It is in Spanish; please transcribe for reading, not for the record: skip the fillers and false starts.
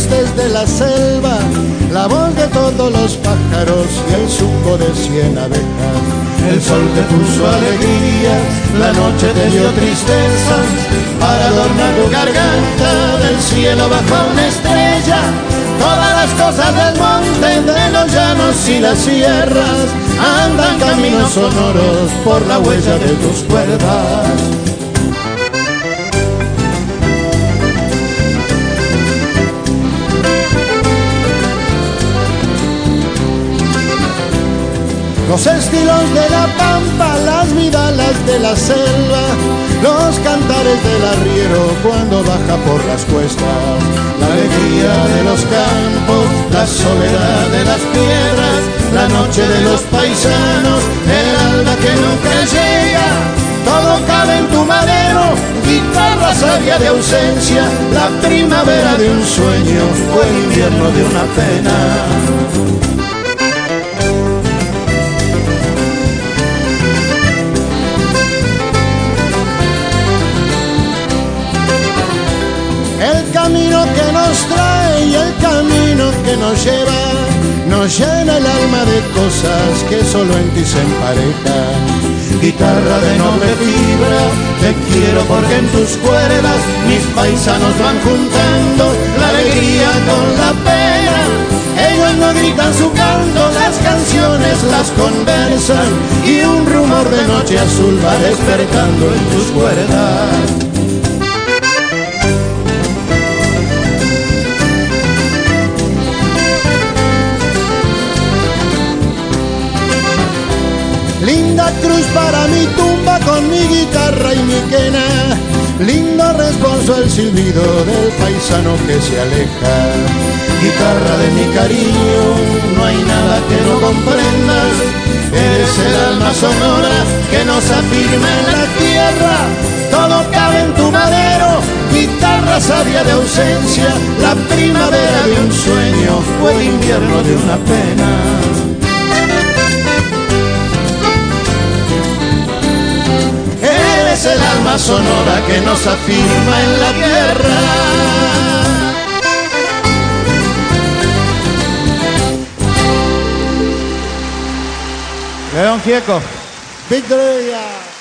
tristes de la selva, la voz de todos los pájaros y el zumo de 100 abejas. El sol te puso alegría, la noche te dio tristeza, para adornar tu garganta del cielo bajó una estrella. Todas las cosas del monte, de los llanos y las sierras, andan caminos sonoros por la huella de tus cuerdas. Los estilos de la pampa, las vidalas de la selva, los cantares del arriero cuando baja por las cuestas, la alegría de los campos, la soledad de las piedras, la noche de los paisanos, el alba que nunca llega, todo cabe en tu madero, guitarra sabia de ausencia, la primavera de un sueño o el invierno de una pena. El camino que nos trae y el camino que nos lleva, nos llena el alma de cosas que solo en ti se emparejan. Guitarra de noble fibra, te quiero porque en tus cuerdas mis paisanos van juntando la alegría con la pena. Ellos no gritan su canto, las canciones las conversan y un rumor de noche azul va despertando en tus cuerdas. Linda cruz para mi tumba con mi guitarra y mi quena, lindo responso el silbido del paisano que se aleja. Guitarra de mi cariño, no hay nada que no comprendas, eres el alma sonora que nos afirma en la tierra, todo cabe en tu madero, guitarra sabia de ausencia, la primavera de un sueño o el invierno de una pena. Es el alma sonora que nos afirma en la tierra. León Gieco. Victoria.